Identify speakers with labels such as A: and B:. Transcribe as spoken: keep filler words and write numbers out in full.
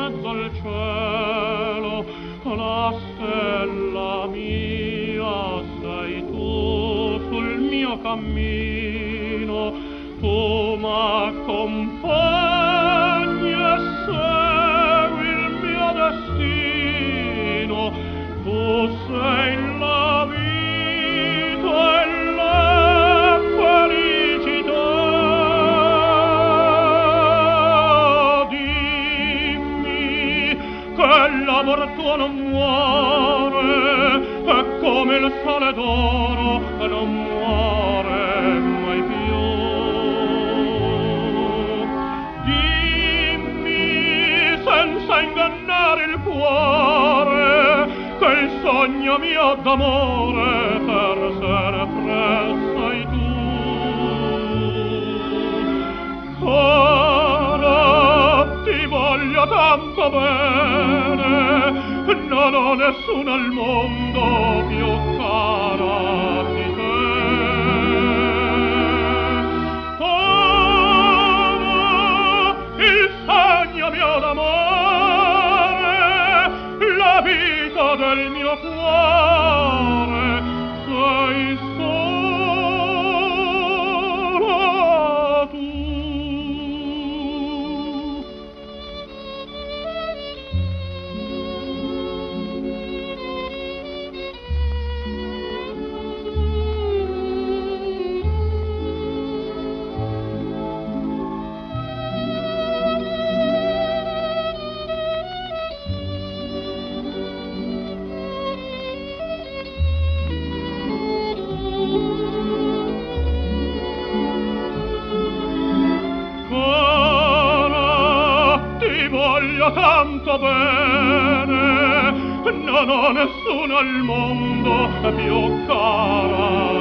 A: mezzo al cielo, la stella mia sei tu sul mio cammino, tu m'accompagni e segui il mio destino, tu sei la vita e la felicità. L'amor tuo non muore, è come il sale d'oro, e non muore mai più. Dimmi senza ingannare il cuore, che il sogno mio d'amore per sempre sei tu. Ora ti voglio tanto bene, non ho nessuno al mondo più cara di te. Ora il sogno mio d'amore, la vita del mio cuore, sei solo tu. Tanto bene, non ho nessuno al mondo più cara